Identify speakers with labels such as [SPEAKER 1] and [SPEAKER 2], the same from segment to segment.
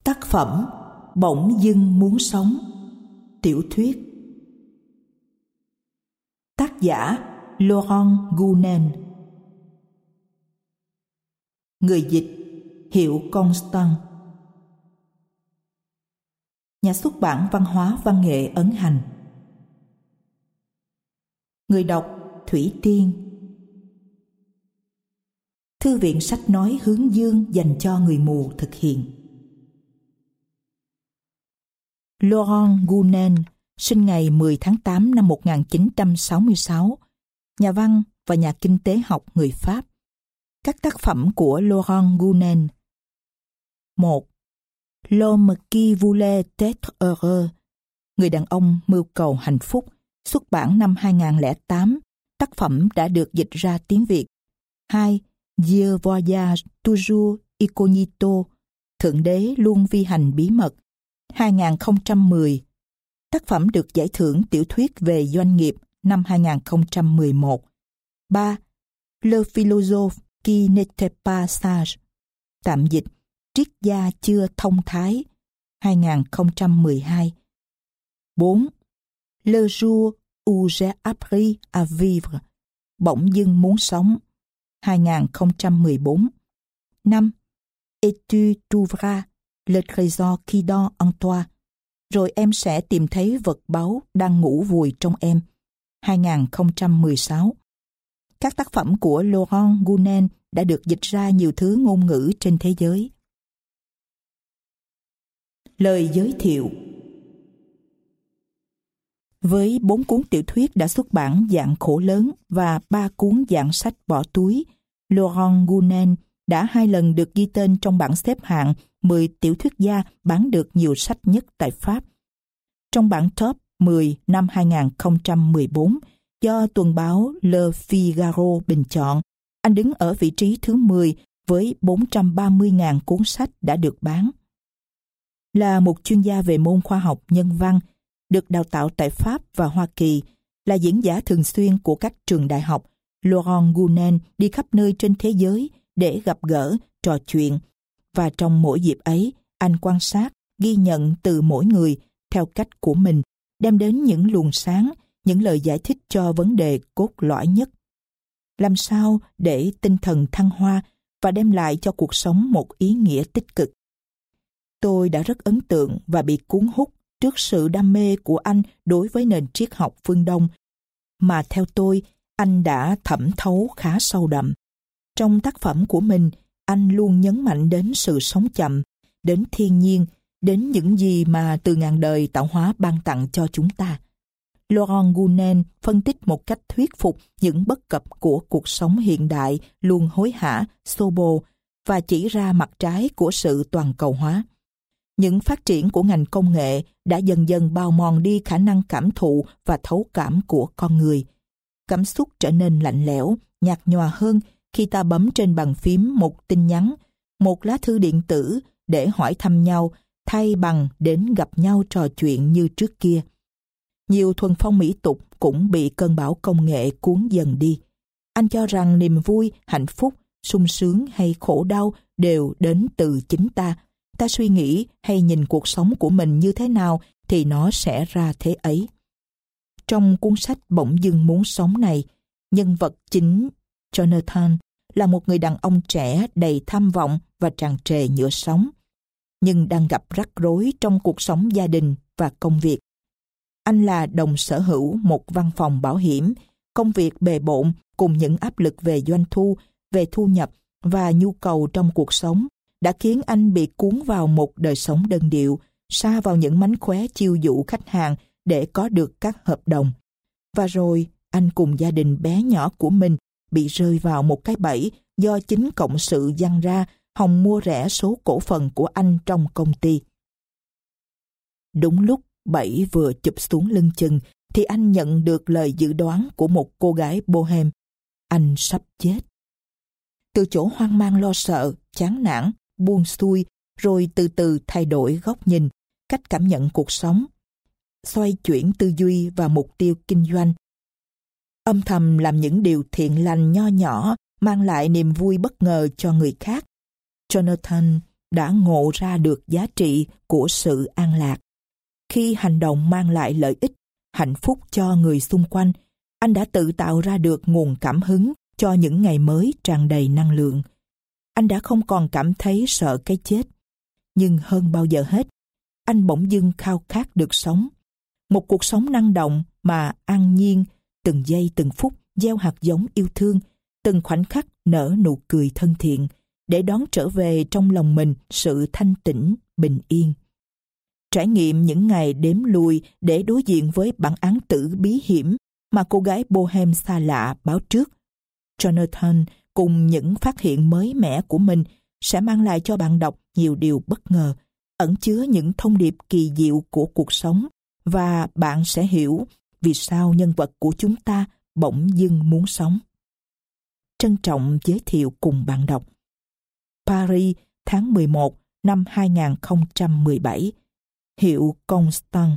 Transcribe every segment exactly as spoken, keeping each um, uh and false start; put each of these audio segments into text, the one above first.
[SPEAKER 1] Tác phẩm Bỗng dưng muốn sống. Tiểu thuyết. Tác giả Laurent Gounel. Người dịch Hiệu Constant. Nhà xuất bản Văn hóa Văn nghệ ấn hành. Người đọc Thủy Tiên. Thư viện sách nói Hướng Dương dành cho người mù thực hiện. Laurent Gounel sinh ngày mười tháng tám năm một nghìn chín trăm sáu mươi sáu, nhà văn và nhà kinh tế học người Pháp. Các tác phẩm của Laurent Gounel: một. L'homme qui voulait être heureux, người đàn ông mưu cầu hạnh phúc, xuất bản năm hai nghìn lẻ tám, tác phẩm đã được dịch ra tiếng Việt. Hai. Dieu voyage toujours incognito, Thượng Đế luôn vi hành bí mật, hai nghìn không trăm mười. Tác phẩm được giải thưởng tiểu thuyết về doanh nghiệp năm hai nghìn không trăm mười một. Ba. Le philosophe qui n'était pas sage, tạm dịch Triết gia chưa thông thái, hai nghìn không trăm mười hai. Bốn. Le jour où j'ai appris à vivre, bỗng dưng muốn sống, hai nghìn không trăm mười bốn. Năm. Et tu trouveras le trésor qui dort en toi, rồi em sẽ tìm thấy vật báu đang ngủ vùi trong em, hai nghìn không trăm mười sáu. Các tác phẩm của Laurent Gounel đã được dịch ra nhiều thứ ngôn ngữ trên thế giới. Lời giới thiệu. Với bốn cuốn tiểu thuyết đã xuất bản dạng khổ lớn và ba cuốn dạng sách bỏ túi, Laurent Gounel đã hai lần được ghi tên trong bảng xếp hạng mười tiểu thuyết gia bán được nhiều sách nhất tại Pháp. Trong bảng top mười năm hai nghìn không trăm mười bốn do tuần báo Le Figaro bình chọn, anh đứng ở vị trí thứ mười với bốn trăm ba mươi nghìn cuốn sách đã được bán. Là một chuyên gia về môn khoa học nhân văn, được đào tạo tại Pháp và Hoa Kỳ, là diễn giả thường xuyên của các trường đại học, Laurent Gounel đi khắp nơi trên thế giới để gặp gỡ, trò chuyện, và trong mỗi dịp ấy, anh quan sát, ghi nhận từ mỗi người theo cách của mình, đem đến những luồng sáng, những lời giải thích cho vấn đề cốt lõi nhất. Làm sao để tinh thần thăng hoa và đem lại cho cuộc sống một ý nghĩa tích cực? Tôi đã rất ấn tượng và bị cuốn hút trước sự đam mê của anh đối với nền triết học phương Đông, mà theo tôi, anh đã thẩm thấu khá sâu đậm. Trong tác phẩm của mình, anh luôn nhấn mạnh đến sự sống chậm, đến thiên nhiên, đến những gì mà từ ngàn đời tạo hóa ban tặng cho chúng ta. Laurent Gounel phân tích một cách thuyết phục những bất cập của cuộc sống hiện đại luôn hối hả, xô bồ, và chỉ ra mặt trái của sự toàn cầu hóa. Những phát triển của ngành công nghệ đã dần dần bào mòn đi khả năng cảm thụ và thấu cảm của con người. Cảm xúc trở nên lạnh lẽo, nhạt nhòa hơn khi ta bấm trên bàn phím một tin nhắn, một lá thư điện tử để hỏi thăm nhau, thay bằng đến gặp nhau trò chuyện như trước kia. Nhiều thuần phong mỹ tục cũng bị cơn bão công nghệ cuốn dần đi. Anh cho rằng niềm vui, hạnh phúc, sung sướng hay khổ đau đều đến từ chính ta. Ta suy nghĩ hay nhìn cuộc sống của mình như thế nào thì nó sẽ ra thế ấy. Trong cuốn sách Bỗng dưng muốn sống này, nhân vật chính Jonathan là một người đàn ông trẻ đầy tham vọng và tràn trề nhựa sống, nhưng đang gặp rắc rối trong cuộc sống gia đình và công việc. Anh là đồng sở hữu một văn phòng bảo hiểm, công việc bề bộn cùng những áp lực về doanh thu, về thu nhập và nhu cầu trong cuộc sống đã khiến anh bị cuốn vào một đời sống đơn điệu, sa vào những mánh khóe chiêu dụ khách hàng để có được các hợp đồng. Và rồi, anh cùng gia đình bé nhỏ của mình bị rơi vào một cái bẫy do chính cộng sự giăng ra hòng mua rẻ số cổ phần của anh trong công ty. Đúng lúc bẫy vừa chụp xuống lưng chừng thì anh nhận được lời dự đoán của một cô gái bohem. Anh sắp chết. Từ chỗ hoang mang lo sợ, chán nản, buông xuôi, rồi từ từ thay đổi góc nhìn, cách cảm nhận cuộc sống, xoay chuyển tư duy và mục tiêu kinh doanh. Âm thầm làm những điều thiện lành nho nhỏ mang lại niềm vui bất ngờ cho người khác. Jonathan đã ngộ ra được giá trị của sự an lạc. Khi hành động mang lại lợi ích, hạnh phúc cho người xung quanh, anh đã tự tạo ra được nguồn cảm hứng cho những ngày mới tràn đầy năng lượng. Anh đã không còn cảm thấy sợ cái chết. Nhưng hơn bao giờ hết, anh bỗng dưng khao khát được sống. Một cuộc sống năng động mà an nhiên, từng giây từng phút gieo hạt giống yêu thương, từng khoảnh khắc nở nụ cười thân thiện, để đón trở về trong lòng mình sự thanh tĩnh, bình yên. Trải nghiệm những ngày đếm lùi để đối diện với bản án tử bí hiểm mà cô gái Bohem xa lạ báo trước, Jonathan cùng những phát hiện mới mẻ của mình sẽ mang lại cho bạn đọc nhiều điều bất ngờ, ẩn chứa những thông điệp kỳ diệu của cuộc sống, và bạn sẽ hiểu vì sao nhân vật của chúng ta bỗng dưng muốn sống. Trân trọng giới thiệu cùng bạn đọc. Paris, tháng mười một năm hai nghìn không trăm mười bảy. Hiệu Constant.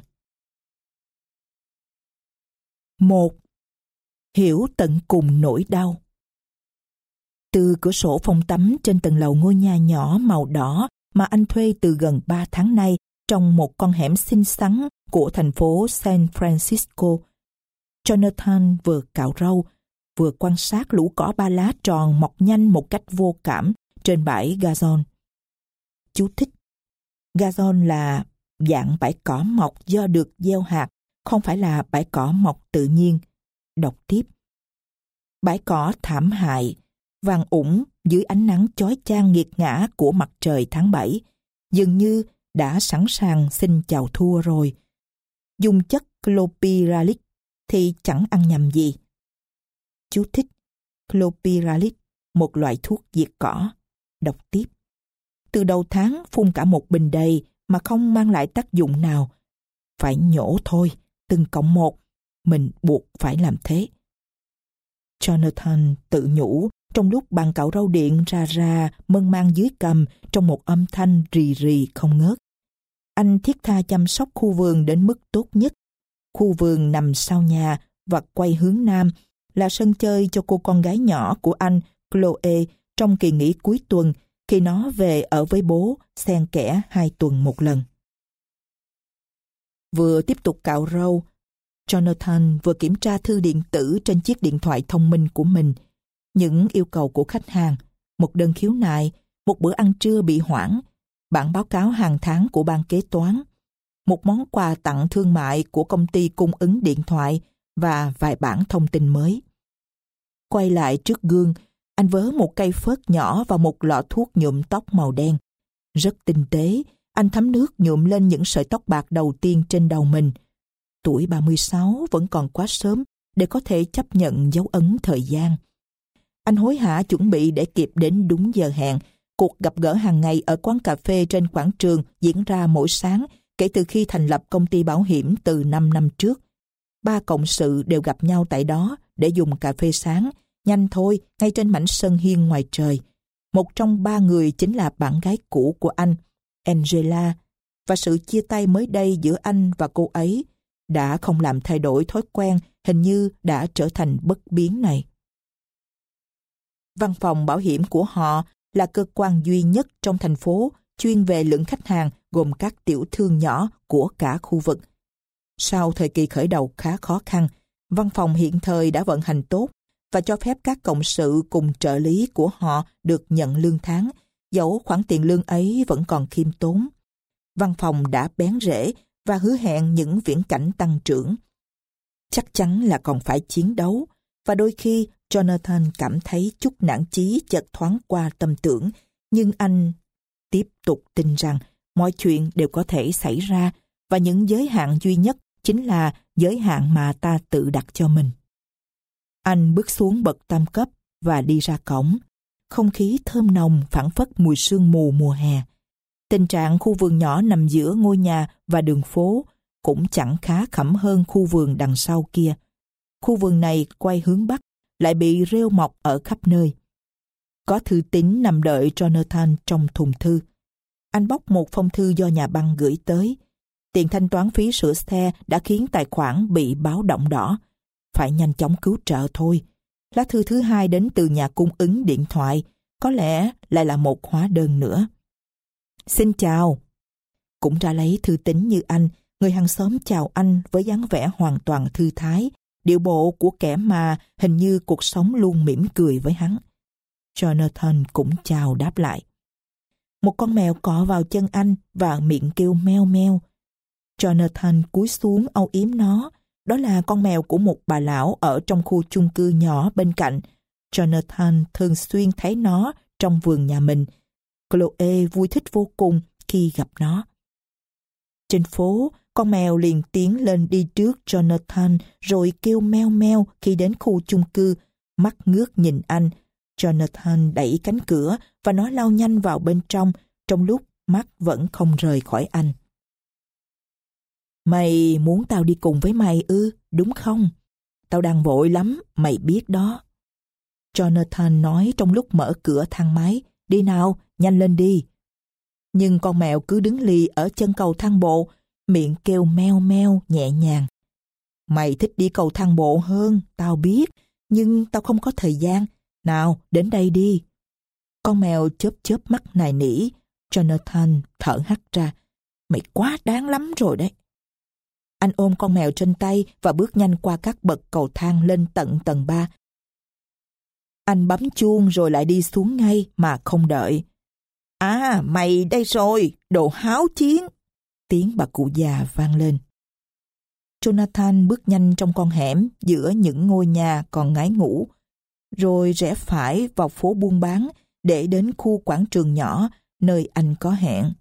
[SPEAKER 1] một. Hiểu tận cùng nỗi đau. Từ cửa sổ phòng tắm trên tầng lầu ngôi nhà nhỏ màu đỏ mà anh thuê từ gần ba tháng nay trong một con hẻm xinh xắn của thành phố San Francisco, Jonathan vừa cạo râu, vừa quan sát lũ cỏ ba lá tròn mọc nhanh một cách vô cảm trên bãi gazon. Chú thích: gazon là dạng bãi cỏ mọc do được gieo hạt, không phải là bãi cỏ mọc tự nhiên. Đọc tiếp: bãi cỏ thảm hại, vàng ủng dưới ánh nắng chói chang nghiệt ngã của mặt trời tháng bảy, dường như đã sẵn sàng xin chào thua rồi. Dùng chất clopyralic thì chẳng ăn nhầm gì. Chú thích: clopyralic, một loại thuốc diệt cỏ. Đọc tiếp: từ đầu tháng phun cả một bình đầy mà không mang lại tác dụng nào. Phải nhổ thôi, từng cọng một, mình buộc phải làm thế. Jonathan tự nhủ trong lúc bàn cạo râu điện ra ra mơn man dưới cằm trong một âm thanh rì rì không ngớt. Anh thiết tha chăm sóc khu vườn đến mức tốt nhất. Khu vườn nằm sau nhà và quay hướng nam, là sân chơi cho cô con gái nhỏ của anh, Chloe, trong kỳ nghỉ cuối tuần khi nó về ở với bố, xen kẽ hai tuần một lần. Vừa tiếp tục cạo râu, Jonathan vừa kiểm tra thư điện tử trên chiếc điện thoại thông minh của mình. Những yêu cầu của khách hàng, một đơn khiếu nại, một bữa ăn trưa bị hoãn, bản báo cáo hàng tháng của ban kế toán, một món quà tặng thương mại của công ty cung ứng điện thoại và vài bản thông tin mới. Quay lại trước gương, anh vớ một cây phớt nhỏ và một lọ thuốc nhuộm tóc màu đen. Rất tinh tế, anh thấm nước nhuộm lên những sợi tóc bạc đầu tiên trên đầu mình. Tuổi ba mươi sáu vẫn còn quá sớm để có thể chấp nhận dấu ấn thời gian. Anh hối hả chuẩn bị để kịp đến đúng giờ hẹn. Cuộc gặp gỡ hàng ngày ở quán cà phê trên quảng trường diễn ra mỗi sáng kể từ khi thành lập công ty bảo hiểm từ năm năm trước. Ba cộng sự đều gặp nhau tại đó để dùng cà phê sáng, nhanh thôi, ngay trên mảnh sân hiên ngoài trời. Một trong ba người chính là bạn gái cũ của anh, Angela, và sự chia tay mới đây giữa anh và cô ấy đã không làm thay đổi thói quen hình như đã trở thành bất biến này. Văn phòng bảo hiểm của họ là cơ quan duy nhất trong thành phố chuyên về lượng khách hàng gồm các tiểu thương nhỏ của cả khu vực. Sau thời kỳ khởi đầu khá khó khăn, văn phòng hiện thời đã vận hành tốt và cho phép các cộng sự cùng trợ lý của họ được nhận lương tháng, dẫu khoản tiền lương ấy vẫn còn khiêm tốn. Văn phòng đã bén rễ và hứa hẹn những viễn cảnh tăng trưởng. Chắc chắn là còn phải chiến đấu, và đôi khi Jonathan cảm thấy chút nản chí chợt thoáng qua tâm tưởng, nhưng anh tiếp tục tin rằng mọi chuyện đều có thể xảy ra và những giới hạn duy nhất chính là giới hạn mà ta tự đặt cho mình. Anh bước xuống bậc tam cấp và đi ra cổng. Không khí thơm nồng phảng phất mùi sương mù mùa hè. Tình trạng khu vườn nhỏ nằm giữa ngôi nhà và đường phố cũng chẳng khá khẩm hơn khu vườn đằng sau kia. Khu vườn này quay hướng bắc, lại bị rêu mọc ở khắp nơi. Có thư tín nằm đợi Jonathan trong thùng thư. Anh bóc một phong thư do nhà băng gửi tới. Tiền thanh toán phí sửa xe đã khiến tài khoản bị báo động đỏ. Phải nhanh chóng cứu trợ thôi. Lá thư thứ hai đến từ nhà cung ứng điện thoại, có lẽ lại là một hóa đơn nữa. Xin chào. Cũng ra lấy thư tín như anh, người hàng xóm chào anh với dáng vẻ hoàn toàn thư thái, điệu bộ của kẻ mà hình như cuộc sống luôn mỉm cười với hắn. Jonathan cũng chào đáp lại. Một con mèo cọ vào chân anh và miệng kêu meo meo. Jonathan cúi xuống âu yếm nó. Đó là con mèo của một bà lão ở trong khu chung cư nhỏ bên cạnh. Jonathan thường xuyên thấy nó trong vườn nhà mình. Chloe vui thích vô cùng khi gặp nó. Trên phố, con mèo liền tiến lên đi trước Jonathan rồi kêu meo meo khi đến khu chung cư, mắt ngước nhìn anh. Jonathan đẩy cánh cửa và nó lao nhanh vào bên trong, trong lúc mắt vẫn không rời khỏi anh. Mày muốn tao đi cùng với mày ư, đúng không? Tao đang vội lắm, mày biết đó. Jonathan nói trong lúc mở cửa thang máy. Đi nào, nhanh lên đi. Nhưng con mèo cứ đứng lì ở chân cầu thang bộ, miệng kêu meo meo nhẹ nhàng. Mày thích đi cầu thang bộ hơn, tao biết, nhưng tao không có thời gian. Nào, đến đây đi. Con mèo chớp chớp mắt nài nỉ. Jonathan thở hắt ra. Mày quá đáng lắm rồi đấy. Anh ôm con mèo trên tay và bước nhanh qua các bậc cầu thang lên tận tầng ba. Anh bấm chuông rồi lại đi xuống ngay mà không đợi. À, mày đây rồi, đồ háo chiến. Tiếng bà cụ già vang lên. Jonathan bước nhanh trong con hẻm giữa những ngôi nhà còn ngái ngủ, rồi rẽ phải vào phố buôn bán để đến khu quảng trường nhỏ nơi anh có hẹn.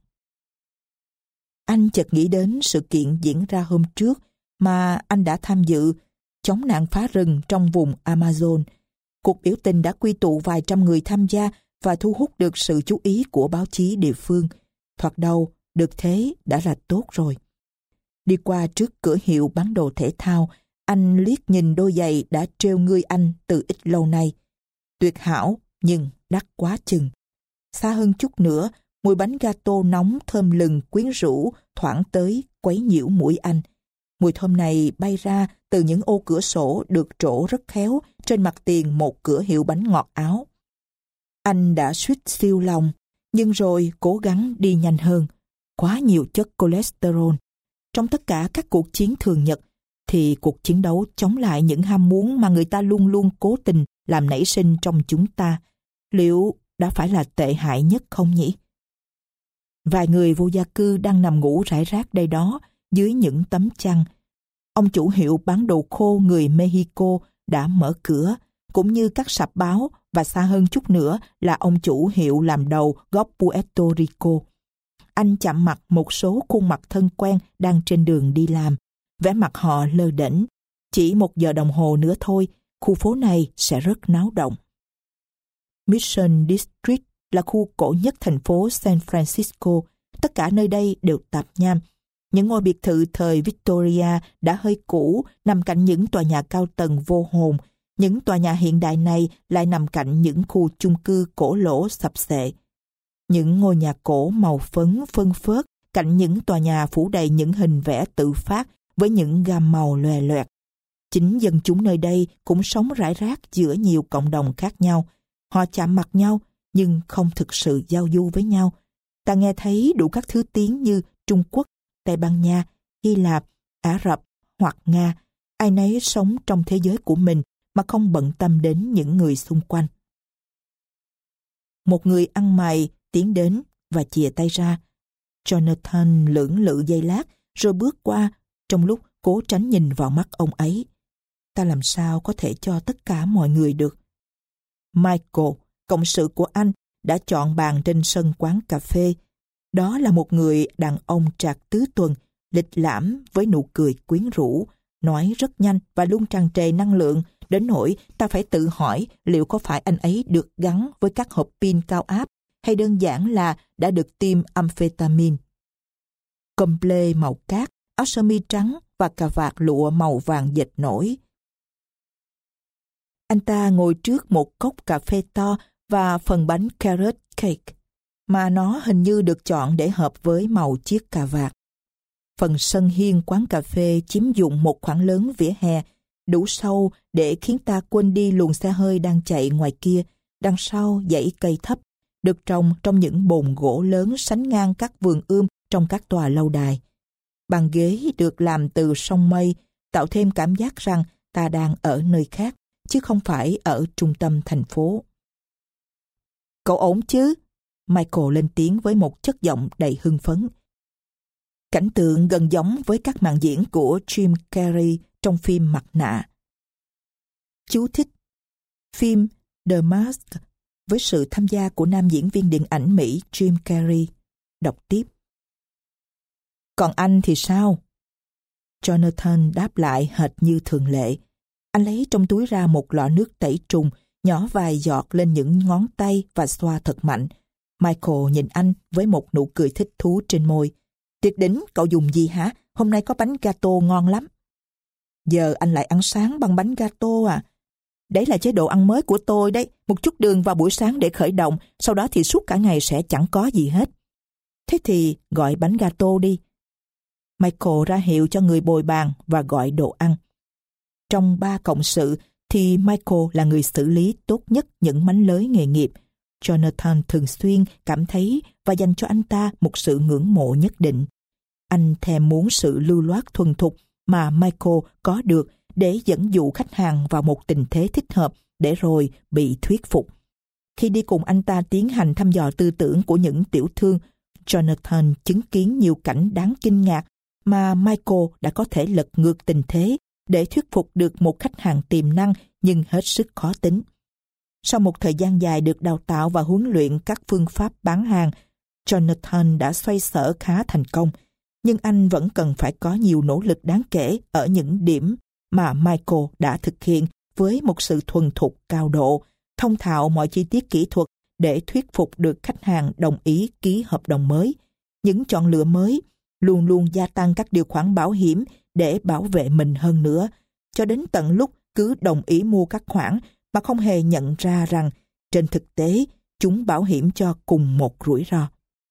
[SPEAKER 1] Anh chợt nghĩ đến sự kiện diễn ra hôm trước mà anh đã tham dự, chống nạn phá rừng trong vùng Amazon. Cuộc biểu tình đã quy tụ vài trăm người tham gia và thu hút được sự chú ý của báo chí địa phương. Thoạt đầu, được thế đã là tốt rồi. Đi qua trước cửa hiệu bán đồ thể thao, anh liếc nhìn đôi giày đã trêu ngươi anh từ ít lâu nay. Tuyệt hảo, nhưng đắt quá chừng. Xa hơn chút nữa, mùi bánh gato nóng thơm lừng quyến rũ thoảng tới quấy nhiễu mũi anh. Mùi thơm này bay ra từ những ô cửa sổ được trổ rất khéo trên mặt tiền một cửa hiệu bánh ngọt Áo. Anh đã suýt siêu lòng, nhưng rồi cố gắng đi nhanh hơn. Quá nhiều chất cholesterol. Trong tất cả các cuộc chiến thường nhật, thì cuộc chiến đấu chống lại những ham muốn mà người ta luôn luôn cố tình làm nảy sinh trong chúng ta, liệu đã phải là tệ hại nhất không nhỉ? Vài người vô gia cư đang nằm ngủ rải rác đây đó dưới những tấm chăn. Ông chủ hiệu bán đồ khô người Mexico đã mở cửa, cũng như các sạp báo, và xa hơn chút nữa là ông chủ hiệu làm đầu góc Puerto Rico. Anh chạm mặt một số khuôn mặt thân quen đang trên đường đi làm. Vẻ mặt họ lơ đễnh. Chỉ một giờ đồng hồ nữa thôi, khu phố này sẽ rất náo động. Mission District là khu cổ nhất thành phố San Francisco. Tất cả nơi đây đều tạp nham. Những ngôi biệt thự thời Victoria đã hơi cũ, nằm cạnh những tòa nhà cao tầng vô hồn. Những tòa nhà hiện đại này lại nằm cạnh những khu chung cư cổ lỗ sập xệ. Những ngôi nhà cổ màu phấn phân phớt cạnh những tòa nhà phủ đầy những hình vẽ tự phát với những gam màu loè loẹt. Chính dân chúng nơi đây cũng sống rải rác giữa nhiều cộng đồng khác nhau. Họ chạm mặt nhau nhưng không thực sự giao du với nhau. Ta nghe thấy đủ các thứ tiếng như Trung Quốc, Tây Ban Nha, Hy Lạp, Ả Rập hoặc Nga. Ai nấy sống trong thế giới của mình mà không bận tâm đến những người xung quanh. Một người ăn mày tiến đến và chìa tay ra. Jonathan lưỡng lự giây lát rồi bước qua, trong lúc cố tránh nhìn vào mắt ông ấy. Ta làm sao có thể cho tất cả mọi người được? Michael, cộng sự của anh, đã chọn bàn trên sân quán cà phê. Đó là một người đàn ông trạc tứ tuần, lịch lãm với nụ cười quyến rũ, nói rất nhanh và luôn tràn trề năng lượng, đến nỗi ta phải tự hỏi liệu có phải anh ấy được gắn với các hộp pin cao áp hay đơn giản là đã được tiêm amphetamine. Comble màu cát, áo sơ mi trắng và cà vạt lụa màu vàng dệt nổi. Anh ta ngồi trước một cốc cà phê to và phần bánh carrot cake, mà nó hình như được chọn để hợp với màu chiếc cà vạt. Phần sân hiên quán cà phê chiếm dụng một khoảng lớn vỉa hè, đủ sâu để khiến ta quên đi luồng xe hơi đang chạy ngoài kia, đằng sau dãy cây thấp, được trồng trong những bồn gỗ lớn sánh ngang các vườn ươm trong các tòa lâu đài. Bàn ghế được làm từ song mây, tạo thêm cảm giác rằng ta đang ở nơi khác, chứ không phải ở trung tâm thành phố. Cậu ổn chứ? Michael lên tiếng với một chất giọng đầy hưng phấn. Cảnh tượng gần giống với các màn diễn của Jim Carrey trong phim Mặt nạ. Chú thích: phim The Mask với sự tham gia của nam diễn viên điện ảnh Mỹ Jim Carrey. Đọc tiếp. Còn anh thì sao? Jonathan đáp lại hệt như thường lệ. Anh lấy trong túi ra một lọ nước tẩy trùng, nhỏ vài giọt lên những ngón tay và xoa thật mạnh. Michael nhìn anh với một nụ cười thích thú trên môi. Tuyệt đỉnh, cậu dùng gì hả? Hôm nay có bánh gato ngon lắm. Giờ anh lại ăn sáng bằng bánh gato à? Đấy là chế độ ăn mới của tôi đấy. Một chút đường vào buổi sáng để khởi động, sau đó thì suốt cả ngày sẽ chẳng có gì hết. Thế thì gọi bánh gato đi. Michael ra hiệu cho người bồi bàn và gọi đồ ăn. Trong ba cộng sự thì Michael là người xử lý tốt nhất những mánh lới nghề nghiệp. Jonathan thường xuyên cảm thấy và dành cho anh ta một sự ngưỡng mộ nhất định. Anh thèm muốn sự lưu loát thuần thục mà Michael có được để dẫn dụ khách hàng vào một tình thế thích hợp để rồi bị thuyết phục. Khi đi cùng anh ta tiến hành thăm dò tư tưởng của những tiểu thương, Jonathan chứng kiến nhiều cảnh đáng kinh ngạc mà Michael đã có thể lật ngược tình thế để thuyết phục được một khách hàng tiềm năng nhưng hết sức khó tính. Sau một thời gian dài được đào tạo và huấn luyện các phương pháp bán hàng, Jonathan đã xoay sở khá thành công, nhưng anh vẫn cần phải có nhiều nỗ lực đáng kể ở những điểm mà Michael đã thực hiện với một sự thuần thục cao độ, thông thạo mọi chi tiết kỹ thuật để thuyết phục được khách hàng đồng ý ký hợp đồng mới. Những chọn lựa mới luôn luôn gia tăng các điều khoản bảo hiểm để bảo vệ mình hơn nữa, cho đến tận lúc cứ đồng ý mua các khoản mà không hề nhận ra rằng trên thực tế chúng bảo hiểm cho cùng một rủi ro.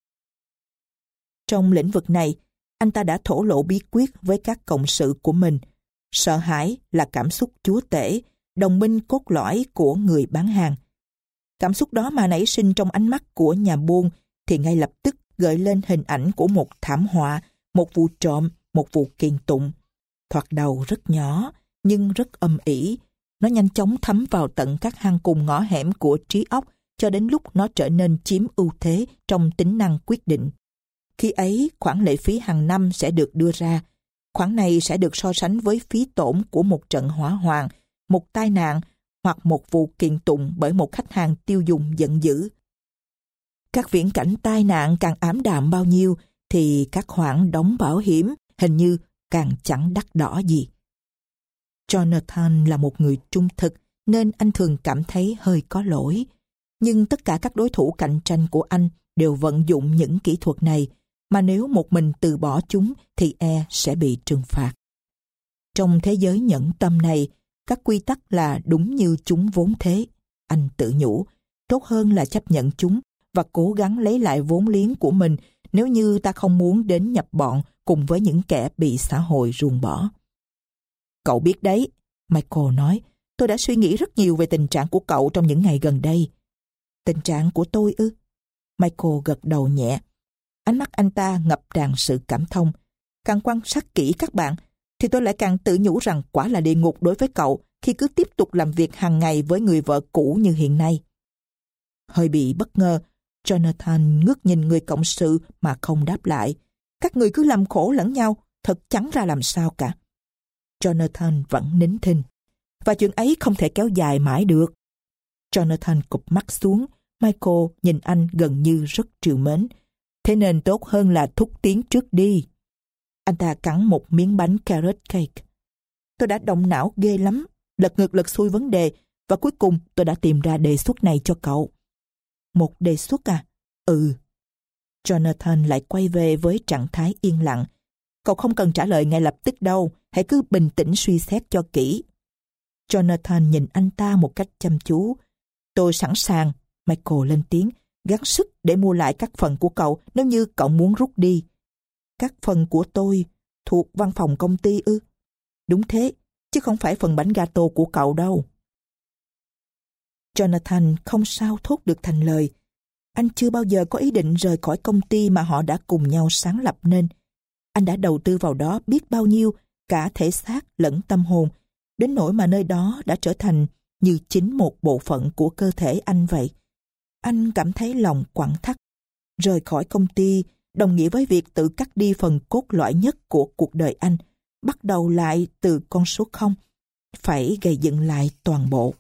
[SPEAKER 1] Trong lĩnh vực này, anh ta đã thổ lộ bí quyết với các cộng sự của mình. Sợ hãi là cảm xúc chúa tể, đồng minh cốt lõi của người bán hàng. Cảm xúc đó mà nảy sinh trong ánh mắt của nhà buôn thì ngay lập tức gợi lên hình ảnh của một thảm họa, một vụ trộm, một vụ kiện tụng. Thoạt đầu rất nhỏ, nhưng rất âm ỉ. Nó nhanh chóng thấm vào tận các hang cùng ngõ hẻm của trí óc cho đến lúc nó trở nên chiếm ưu thế trong tính năng quyết định. Khi ấy, khoản lệ phí hàng năm sẽ được đưa ra. Khoản này sẽ được so sánh với phí tổn của một trận hỏa hoạn, một tai nạn hoặc một vụ kiện tụng bởi một khách hàng tiêu dùng giận dữ. Các viễn cảnh tai nạn càng ảm đạm bao nhiêu thì các khoản đóng bảo hiểm hình như càng chẳng đắt đỏ gì. Jonathan là một người trung thực nên anh thường cảm thấy hơi có lỗi. Nhưng tất cả các đối thủ cạnh tranh của anh đều vận dụng những kỹ thuật này, mà nếu một mình từ bỏ chúng thì e sẽ bị trừng phạt. Trong thế giới nhẫn tâm này, các quy tắc là đúng như chúng vốn thế. Anh tự nhủ, tốt hơn là chấp nhận chúng và cố gắng lấy lại vốn liếng của mình nếu như ta không muốn đến nhập bọn cùng với những kẻ bị xã hội ruồng bỏ. Cậu biết đấy, Michael nói, tôi đã suy nghĩ rất nhiều về tình trạng của cậu trong những ngày gần đây. Tình trạng của tôi ư? Michael gật đầu nhẹ. Ánh mắt anh ta ngập tràn sự cảm thông. Càng quan sát kỹ các bạn, thì tôi lại càng tự nhủ rằng quả là địa ngục đối với cậu khi cứ tiếp tục làm việc hàng ngày với người vợ cũ như hiện nay. Hơi bị bất ngờ, Jonathan ngước nhìn người cộng sự mà không đáp lại. Các người cứ làm khổ lẫn nhau, thật chẳng ra làm sao cả. Jonathan vẫn nín thinh. Và chuyện ấy không thể kéo dài mãi được. Jonathan cụp mắt xuống. Michael nhìn anh gần như rất trìu mến. Thế nên tốt hơn là thúc tiến trước đi. Anh ta cắn một miếng bánh carrot cake. Tôi đã động não ghê lắm, lật ngược lật xuôi vấn đề, và cuối cùng tôi đã tìm ra đề xuất này cho cậu. Một đề xuất à? Ừ. Jonathan lại quay về với trạng thái yên lặng. Cậu không cần trả lời ngay lập tức đâu, hãy cứ bình tĩnh suy xét cho kỹ. Jonathan nhìn anh ta một cách chăm chú. Tôi sẵn sàng, Michael lên tiếng, gắng sức để mua lại các phần của cậu nếu như cậu muốn rút đi. Các phần của tôi thuộc văn phòng công ty ư? Đúng thế, chứ không phải phần bánh gato của cậu đâu. Jonathan không sao thốt được thành lời. Anh chưa bao giờ có ý định rời khỏi công ty mà họ đã cùng nhau sáng lập nên. Anh đã đầu tư vào đó biết bao nhiêu, cả thể xác lẫn tâm hồn, đến nỗi mà nơi đó đã trở thành như chính một bộ phận của cơ thể anh vậy. Anh cảm thấy lòng quặn thắt. Rời khỏi công ty đồng nghĩa với việc tự cắt đi phần cốt lõi nhất của cuộc đời anh, bắt đầu lại từ con số không, phải gầy dựng lại toàn bộ.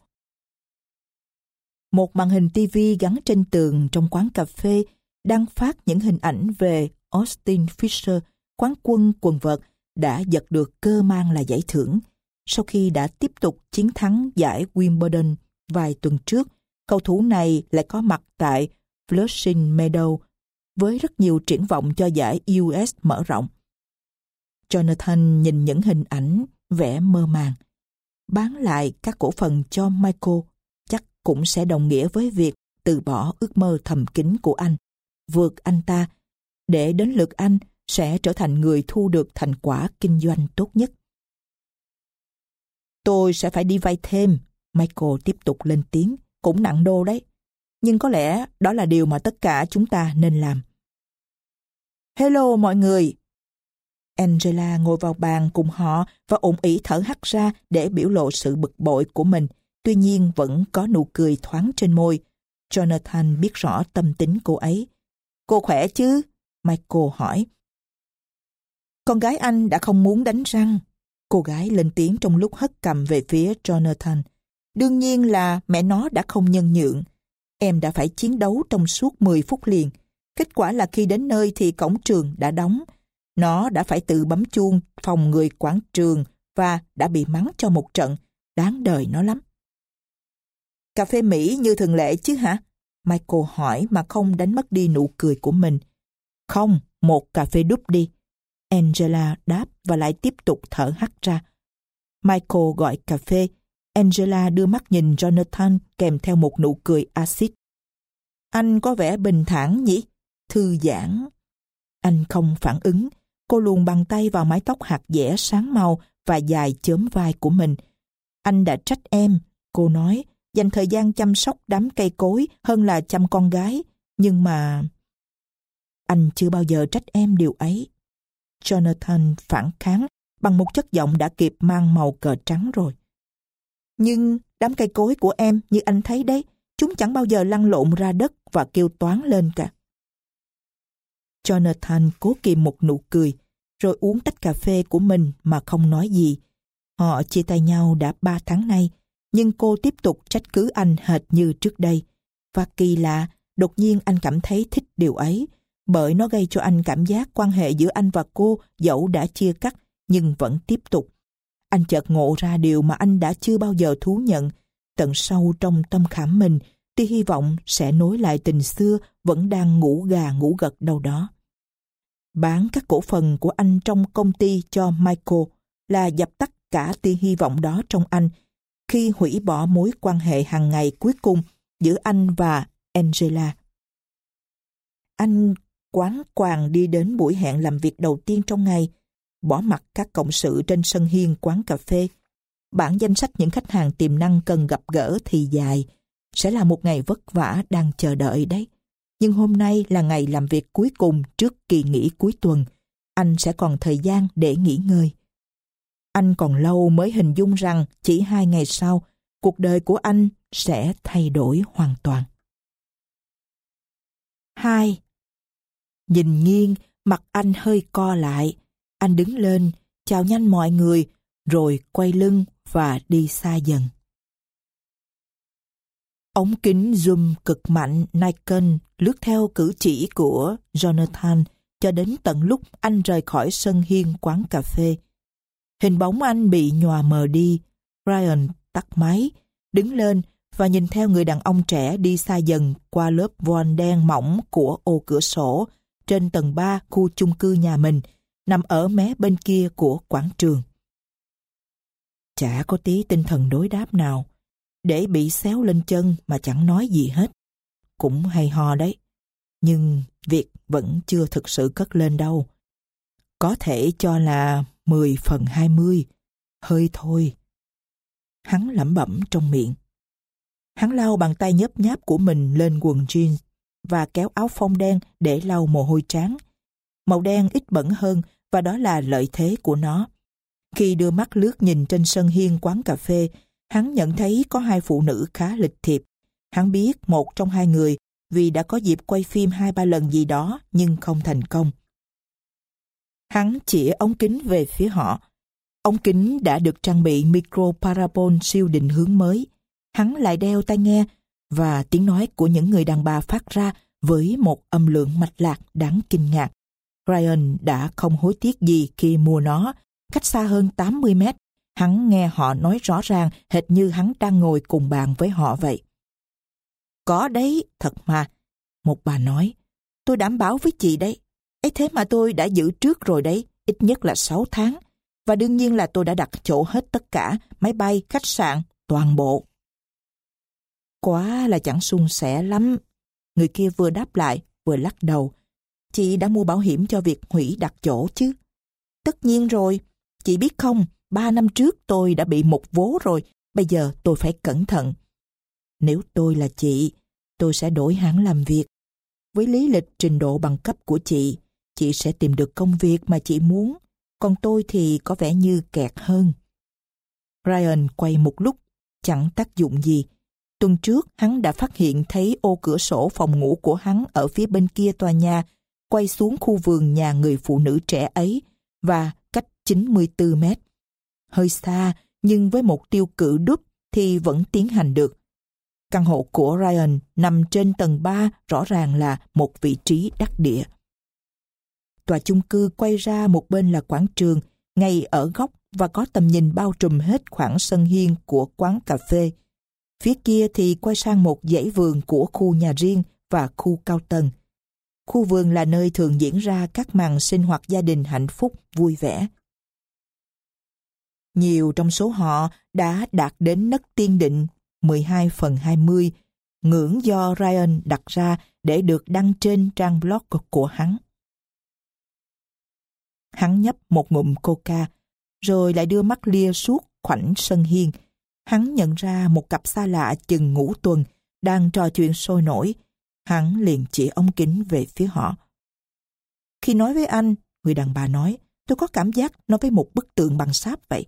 [SPEAKER 1] Một màn hình ti vi gắn trên tường trong quán cà phê đang phát những hình ảnh về Austin Fisher, quán quân quần vợt đã giật được cơ mang là giải thưởng. Sau khi đã tiếp tục chiến thắng giải Wimbledon vài tuần trước, cầu thủ này lại có mặt tại Flushing Meadow với rất nhiều triển vọng cho giải u ét mở rộng. Jonathan nhìn những hình ảnh vẻ mơ màng. Bán lại các cổ phần cho Michael chắc cũng sẽ đồng nghĩa với việc từ bỏ ước mơ thầm kín của anh, vượt anh ta, để đến lượt anh sẽ trở thành người thu được thành quả kinh doanh tốt nhất. Tôi sẽ phải đi vay thêm, Michael tiếp tục lên tiếng, cũng nặng đô đấy. Nhưng có lẽ đó là điều mà tất cả chúng ta nên làm. Hello mọi người! Angela ngồi vào bàn cùng họ và ổn ỉ thở hắt ra để biểu lộ sự bực bội của mình, tuy nhiên vẫn có nụ cười thoáng trên môi. Jonathan biết rõ tâm tính cô ấy. Cô khỏe chứ? Michael hỏi. Con gái anh đã không muốn đánh răng. Cô gái lên tiếng trong lúc hất cằm về phía Jonathan. Đương nhiên là mẹ nó đã không nhân nhượng. Em đã phải chiến đấu trong suốt mười phút liền. Kết quả là khi đến nơi thì cổng trường đã đóng. Nó đã phải tự bấm chuông phòng người quản trường và đã bị mắng cho một trận. Đáng đời nó lắm. Cà phê Mỹ như thường lệ chứ hả? Michael hỏi mà không đánh mất đi nụ cười của mình. Không, một cà phê đúp đi. Angela đáp và lại tiếp tục thở hắt ra. Michael gọi cà phê. Angela đưa mắt nhìn Jonathan kèm theo một nụ cười axit. Anh có vẻ bình thản nhỉ? Thư giãn. Anh không phản ứng. Cô luồn bàn tay vào mái tóc hạt dẻ sáng màu và dài chớm vai của mình. Anh đã trách em, cô nói, dành thời gian chăm sóc đám cây cối hơn là chăm con gái. Nhưng mà... Anh chưa bao giờ trách em điều ấy. Jonathan phản kháng bằng một chất giọng đã kịp mang màu cờ trắng rồi. Nhưng đám cây cối của em, như anh thấy đấy, chúng chẳng bao giờ lăn lộn ra đất và kêu toáng lên cả. Jonathan cố kìm một nụ cười, rồi uống tách cà phê của mình mà không nói gì. Họ chia tay nhau đã ba tháng nay, nhưng cô tiếp tục trách cứ anh hệt như trước đây. Và kỳ lạ, đột nhiên anh cảm thấy thích điều ấy, bởi nó gây cho anh cảm giác quan hệ giữa anh và cô dẫu đã chia cắt, nhưng vẫn tiếp tục. Anh chợt ngộ ra điều mà anh đã chưa bao giờ thú nhận. Tận sâu trong tâm khảm mình, tia hy vọng sẽ nối lại tình xưa vẫn đang ngủ gà ngủ gật đâu đó. Bán các cổ phần của anh trong công ty cho Michael là dập tắt cả tia hy vọng đó trong anh, khi hủy bỏ mối quan hệ hàng ngày cuối cùng giữa anh và Angela. Anh quán quàng đi đến buổi hẹn làm việc đầu tiên trong ngày, bỏ mặc các cộng sự trên sân hiên quán cà phê. Bảng danh sách những khách hàng tiềm năng cần gặp gỡ thì dài, sẽ là một ngày vất vả đang chờ đợi đấy. Nhưng hôm nay là ngày làm việc cuối cùng trước kỳ nghỉ cuối tuần. Anh sẽ còn thời gian để nghỉ ngơi. Anh còn lâu mới hình dung rằng chỉ hai ngày sau, cuộc đời của anh sẽ thay đổi hoàn toàn. Hai. Nhìn nghiêng, mặt anh hơi co lại. Anh đứng lên, chào nhanh mọi người, rồi quay lưng và đi xa dần. Ống kính zoom cực mạnh Nikon lướt theo cử chỉ của Jonathan cho đến tận lúc anh rời khỏi sân hiên quán cà phê. Hình bóng anh bị nhòa mờ đi. Ryan tắt máy, đứng lên và nhìn theo người đàn ông trẻ đi xa dần qua lớp voan đen mỏng của ô cửa sổ trên tầng ba khu chung cư nhà mình, nằm ở mé bên kia của quảng trường. Chả có tí tinh thần đối đáp nào, để bị xéo lên chân mà chẳng nói gì hết. Cũng hay ho đấy, nhưng việc vẫn chưa thực sự cất lên đâu. Có thể cho là mười phần hai mươi, hơi thôi. Hắn lẩm bẩm trong miệng. Hắn lau bàn tay nhớp nháp của mình lên quần jeans, và kéo áo phông đen để lau mồ hôi trán. Màu đen ít bẩn hơn và đó là lợi thế của nó. Khi đưa mắt lướt nhìn trên sân hiên quán cà phê, hắn nhận thấy có hai phụ nữ khá lịch thiệp. Hắn biết một trong hai người vì đã có dịp quay phim hai ba lần gì đó nhưng không thành công. Hắn chĩa ống kính về phía họ. Ống kính đã được trang bị micro parabol siêu định hướng mới. Hắn lại đeo tai nghe và tiếng nói của những người đàn bà phát ra với một âm lượng mạch lạc đáng kinh ngạc. Ryan đã không hối tiếc gì khi mua nó. Cách xa hơn tám mươi mét, hắn nghe họ nói rõ ràng hệt như hắn đang ngồi cùng bàn với họ vậy. Có đấy, thật mà. Một bà nói, tôi đảm bảo với chị đấy. Ấy thế mà tôi đã giữ trước rồi đấy, ít nhất là sáu tháng. Và đương nhiên là tôi đã đặt chỗ hết tất cả, máy bay, khách sạn, toàn bộ. Quá là chẳng suôn sẻ lắm. Người kia vừa đáp lại, vừa lắc đầu. Chị đã mua bảo hiểm cho việc hủy đặt chỗ chứ? Tất nhiên rồi. Chị biết không, ba năm trước tôi đã bị một vố rồi, bây giờ tôi phải cẩn thận. Nếu tôi là chị, tôi sẽ đổi hãng làm việc. Với lý lịch trình độ bằng cấp của chị, chị sẽ tìm được công việc mà chị muốn, còn tôi thì có vẻ như kẹt hơn. Ryan quay một lúc, chẳng tác dụng gì. Tuần trước, hắn đã phát hiện thấy ô cửa sổ phòng ngủ của hắn ở phía bên kia tòa nhà, quay xuống khu vườn nhà người phụ nữ trẻ ấy, và cách chín mươi tư mét. Hơi xa, nhưng với mục tiêu cự đúp thì vẫn tiến hành được. Căn hộ của Ryan nằm trên tầng ba, rõ ràng là một vị trí đắc địa. Tòa chung cư quay ra một bên là quảng trường, ngay ở góc và có tầm nhìn bao trùm hết khoảng sân hiên của quán cà phê. Phía kia thì quay sang một dãy vườn của khu nhà riêng và khu cao tầng. Khu vườn là nơi thường diễn ra các màn sinh hoạt gia đình hạnh phúc, vui vẻ. Nhiều trong số họ đã đạt đến nấc tiên định mười hai phần hai mươi, ngưỡng do Ryan đặt ra để được đăng trên trang blog của hắn. Hắn nhấp một ngụm coca, rồi lại đưa mắt lia suốt khoảnh sân hiên. Hắn nhận ra một cặp xa lạ chừng ngũ tuần đang trò chuyện sôi nổi. Hắn liền chỉ ống kính về phía họ. Khi nói với anh, người đàn bà nói, tôi có cảm giác nói với một bức tượng bằng sáp vậy.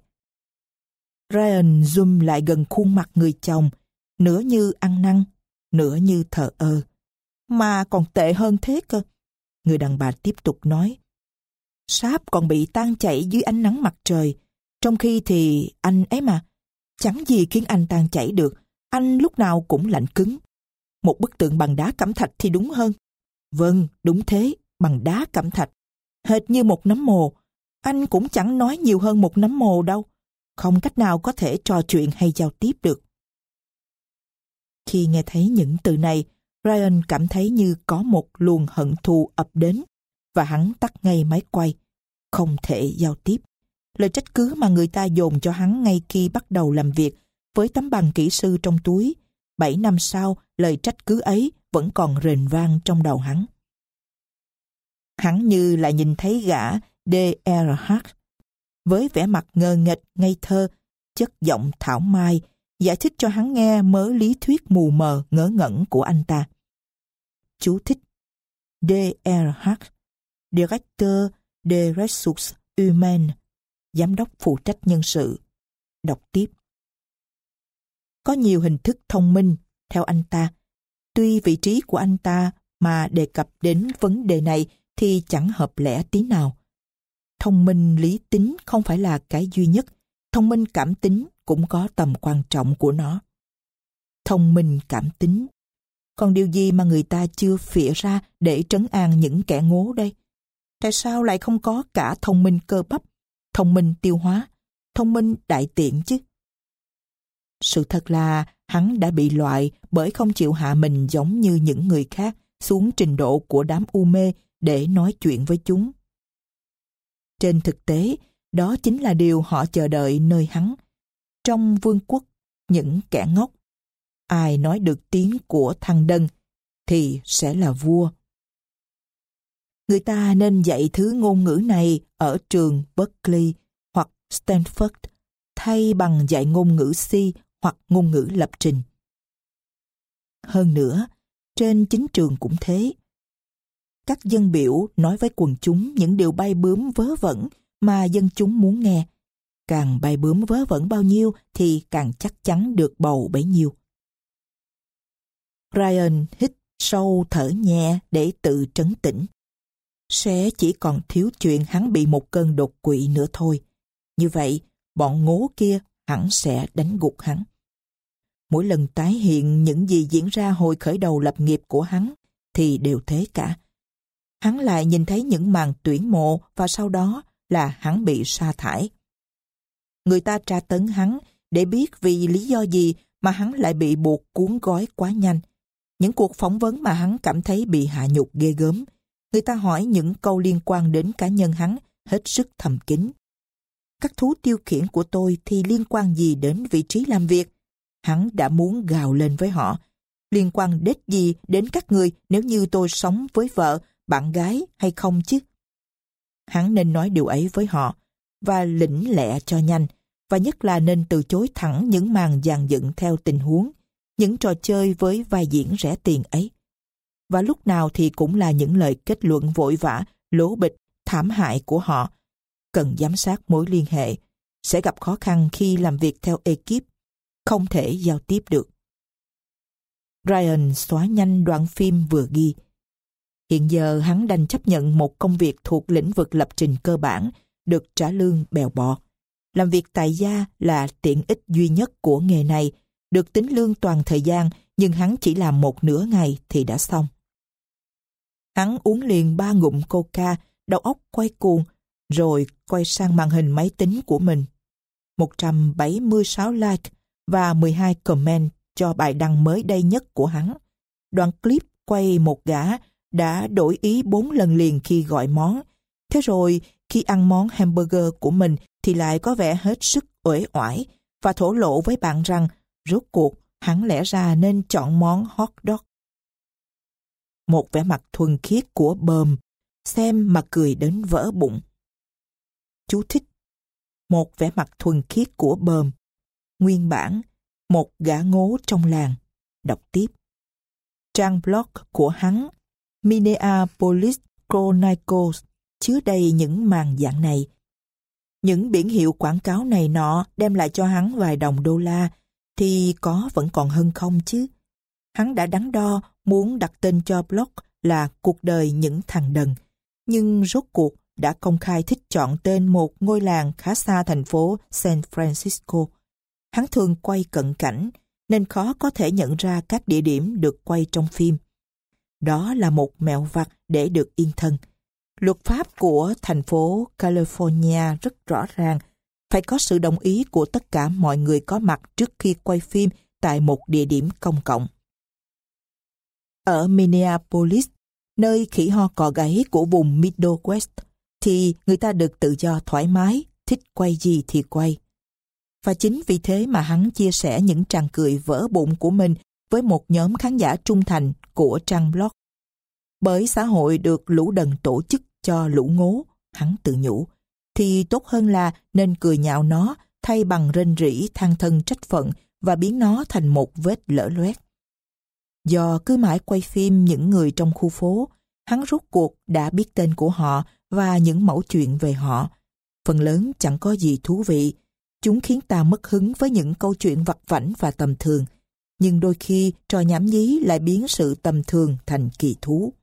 [SPEAKER 1] Ryan zoom lại gần khuôn mặt người chồng, nửa như ăn năn, nửa như thờ ơ. Mà còn tệ hơn thế cơ. Người đàn bà tiếp tục nói. Sáp còn bị tan chảy dưới ánh nắng mặt trời, trong khi thì anh ấy mà, chẳng gì khiến anh tan chảy được, anh lúc nào cũng lạnh cứng. Một bức tượng bằng đá cẩm thạch thì đúng hơn. Vâng, đúng thế, bằng đá cẩm thạch. Hệt như một nấm mồ. Anh cũng chẳng nói nhiều hơn một nấm mồ đâu. Không cách nào có thể trò chuyện hay giao tiếp được. Khi nghe thấy những từ này, Ryan cảm thấy như có một luồng hận thù ập đến, và hắn tắt ngay máy quay. Không thể giao tiếp. Lời trách cứ mà người ta dồn cho hắn ngay khi bắt đầu làm việc với tấm bằng kỹ sư trong túi, bảy năm sau, lời trách cứ ấy vẫn còn rền vang trong đầu hắn. Hắn như là nhìn thấy gã đê rờ hát với vẻ mặt ngơ nghếch ngây thơ, chất giọng thảo mai, giải thích cho hắn nghe mớ lý thuyết mù mờ ngớ ngẩn của anh ta. Chú thích: đê rờ hát, Directeur des Ressources Humaines, giám đốc phụ trách nhân sự. Đọc tiếp. Có nhiều hình thức thông minh, theo anh ta. Tuy vị trí của anh ta mà đề cập đến vấn đề này thì chẳng hợp lẽ tí nào. Thông minh lý tính không phải là cái duy nhất. Thông minh cảm tính cũng có tầm quan trọng của nó. Thông minh cảm tính. Còn điều gì mà người ta chưa phịa ra để trấn an những kẻ ngố đây? Tại sao lại không có cả thông minh cơ bắp, thông minh tiêu hóa, thông minh đại tiện chứ? Sự thật là hắn đã bị loại bởi không chịu hạ mình giống như những người khác xuống trình độ của đám u mê để nói chuyện với chúng. Trên thực tế, đó chính là điều họ chờ đợi nơi hắn. Trong vương quốc, những kẻ ngốc, ai nói được tiếng của thằng Đần thì sẽ là vua. Người ta nên dạy thứ ngôn ngữ này ở trường Berkeley hoặc Stanford thay bằng dạy ngôn ngữ C hoặc ngôn ngữ lập trình. Hơn nữa, trên chính trường cũng thế. Các dân biểu nói với quần chúng những điều bay bướm vớ vẩn mà dân chúng muốn nghe. Càng bay bướm vớ vẩn bao nhiêu thì càng chắc chắn được bầu bấy nhiêu. Ryan hít sâu thở nhẹ để tự trấn tĩnh. Sẽ chỉ còn thiếu chuyện hắn bị một cơn đột quỵ nữa thôi. Như vậy, bọn ngố kia hẳn sẽ đánh gục hắn. Mỗi lần tái hiện những gì diễn ra hồi khởi đầu lập nghiệp của hắn thì đều thế cả. Hắn lại nhìn thấy những màn tuyển mộ và sau đó là hắn bị sa thải. Người ta tra tấn hắn để biết vì lý do gì mà hắn lại bị buộc cuốn gói quá nhanh. Những cuộc phỏng vấn mà hắn cảm thấy bị hạ nhục ghê gớm. Người ta hỏi những câu liên quan đến cá nhân hắn hết sức thầm kín. Các thú tiêu khiển của tôi thì liên quan gì đến vị trí làm việc? Hắn đã muốn gào lên với họ. Liên quan đếch gì đến các người nếu như tôi sống với vợ, bạn gái hay không chứ? Hắn nên nói điều ấy với họ và lĩnh lẹ cho nhanh, và nhất là nên từ chối thẳng những màn dàn dựng theo tình huống, những trò chơi với vai diễn rẻ tiền ấy. Và lúc nào thì cũng là những lời kết luận vội vã, lố bịch, thảm hại của họ. Cần giám sát mối liên hệ, sẽ gặp khó khăn khi làm việc theo ekip, không thể giao tiếp được. Ryan xóa nhanh đoạn phim vừa ghi. Hiện giờ hắn đành chấp nhận một công việc thuộc lĩnh vực lập trình cơ bản, được trả lương bèo bọt. Làm việc tại gia là tiện ích duy nhất của nghề này, được tính lương toàn thời gian, nhưng hắn chỉ làm một nửa ngày thì đã xong. Hắn uống liền ba ngụm coca, đầu óc quay cuồng, rồi quay sang màn hình máy tính của mình. một trăm bảy mươi sáu like và mười hai comment cho bài đăng mới đây nhất của hắn. Đoạn clip quay một gã đã đổi ý bốn lần liền khi gọi món. Thế rồi khi ăn món hamburger của mình thì lại có vẻ hết sức uể oải và thổ lộ với bạn rằng rốt cuộc hắn lẽ ra nên chọn món hot dog. Một vẻ mặt thuần khiết của bờm, xem mà cười đến vỡ bụng. Chú thích: một vẻ mặt thuần khiết của bờm, nguyên bản, một gã ngố trong làng. Đọc tiếp. Trang blog của hắn, Minneapolis Chronicles, chứa đầy những màn dạng này. Những biển hiệu quảng cáo này nọ đem lại cho hắn vài đồng đô la, thì có vẫn còn hơn không chứ. Hắn đã đắn đo muốn đặt tên cho blog là Cuộc đời những thằng đần, nhưng rốt cuộc đã công khai thích chọn tên một ngôi làng khá xa thành phố San Francisco. Hắn thường quay cận cảnh, nên khó có thể nhận ra các địa điểm được quay trong phim. Đó là một mẹo vặt để được yên thân. Luật pháp của thành phố California rất rõ ràng, phải có sự đồng ý của tất cả mọi người có mặt trước khi quay phim tại một địa điểm công cộng. Ở Minneapolis, nơi khỉ ho cò gáy của vùng Midwest, thì người ta được tự do thoải mái, thích quay gì thì quay. Và chính vì thế mà hắn chia sẻ những tràng cười vỡ bụng của mình với một nhóm khán giả trung thành của trang blog. Bởi xã hội được lũ đần tổ chức cho lũ ngố, hắn tự nhủ, thì tốt hơn là nên cười nhạo nó thay bằng rên rỉ than thân trách phận và biến nó thành một vết lở loét. Do cứ mãi quay phim những người trong khu phố, hắn rốt cuộc đã biết tên của họ và những mẩu chuyện về họ. Phần lớn chẳng có gì thú vị. Chúng khiến ta mất hứng với những câu chuyện vặt vãnh và tầm thường. Nhưng đôi khi trò nhảm nhí lại biến sự tầm thường thành kỳ thú.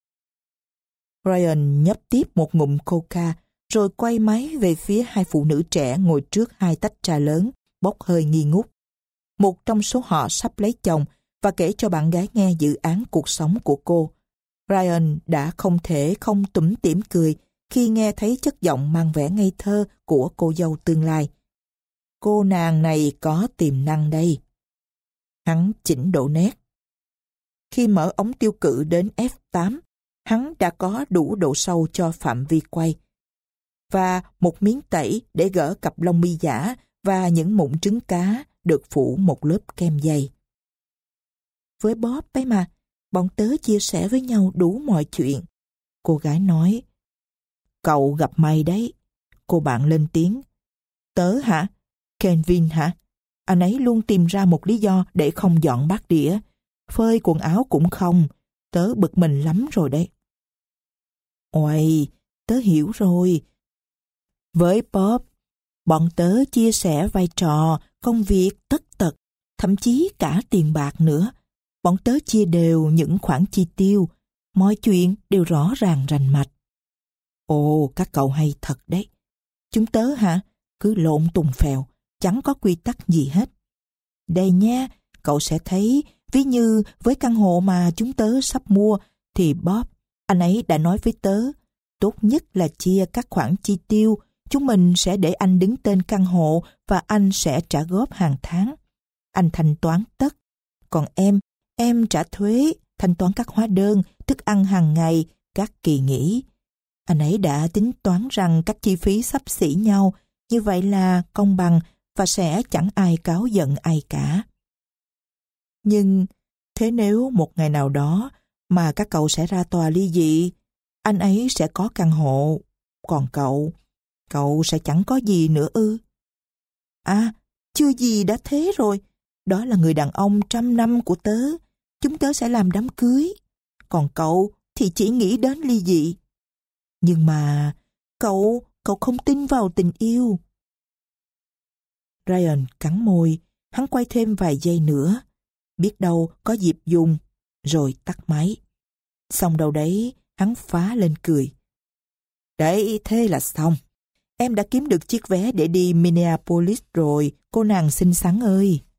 [SPEAKER 1] Ryan nhấp tiếp một ngụm coca, rồi quay máy về phía hai phụ nữ trẻ ngồi trước hai tách trà lớn, bốc hơi nghi ngút. Một trong số họ sắp lấy chồng và kể cho bạn gái nghe dự án cuộc sống của cô. Ryan đã không thể không túm tỉm cười khi nghe thấy chất giọng mang vẻ ngây thơ của cô dâu tương lai. Cô nàng này có tiềm năng đây. Hắn chỉnh độ nét. Khi mở ống tiêu cự đến ép tám, hắn đã có đủ độ sâu cho phạm vi quay. Và một miếng tẩy để gỡ cặp lông mi giả và những mụn trứng cá được phủ một lớp kem dày. Với Bob ấy mà, bọn tớ chia sẻ với nhau đủ mọi chuyện. Cô gái nói. Cậu gặp may đấy. Cô bạn lên tiếng. Tớ hả? Kevin hả? Anh ấy luôn tìm ra một lý do để không dọn bát đĩa. phơi quần áo cũng không. Tớ bực mình lắm rồi đấy. Ôi, tớ hiểu rồi. Với Bob, bọn tớ chia sẻ vai trò, công việc tất tật, thậm chí cả tiền bạc nữa. Bọn tớ chia đều những khoản chi tiêu, mọi chuyện đều rõ ràng rành mạch. Ồ, các cậu hay thật đấy. Chúng tớ hả? Cứ lộn tùng phèo, chẳng có quy tắc gì hết. Đây nha, cậu sẽ thấy, ví như với căn hộ mà chúng tớ sắp mua, thì Bob, anh ấy đã nói với tớ, tốt nhất là chia các khoản chi tiêu, chúng mình sẽ để anh đứng tên căn hộ và anh sẽ trả góp hàng tháng. Anh thanh toán tất, còn em, em trả thuế, thanh toán các hóa đơn, thức ăn hàng ngày, các kỳ nghỉ. Anh ấy đã tính toán rằng các chi phí xấp xỉ nhau, như vậy là công bằng và sẽ chẳng ai cáu giận ai cả. Nhưng thế nếu một ngày nào đó mà các cậu sẽ ra tòa ly dị, anh ấy sẽ có căn hộ, còn cậu, cậu sẽ chẳng có gì nữa ư? À, chưa gì đã thế rồi, đó là người đàn ông trăm năm của tớ, chúng tớ sẽ làm đám cưới, còn cậu thì chỉ nghĩ đến ly dị. Nhưng mà cậu, cậu không tin vào tình yêu. Ryan cắn môi, hắn quay thêm vài giây nữa, biết đâu có dịp dùng, rồi tắt máy. Xong đâu đấy, hắn phá lên cười. Đấy, thế là xong. Em đã kiếm được chiếc vé để đi Minneapolis rồi, cô nàng xinh xắn ơi.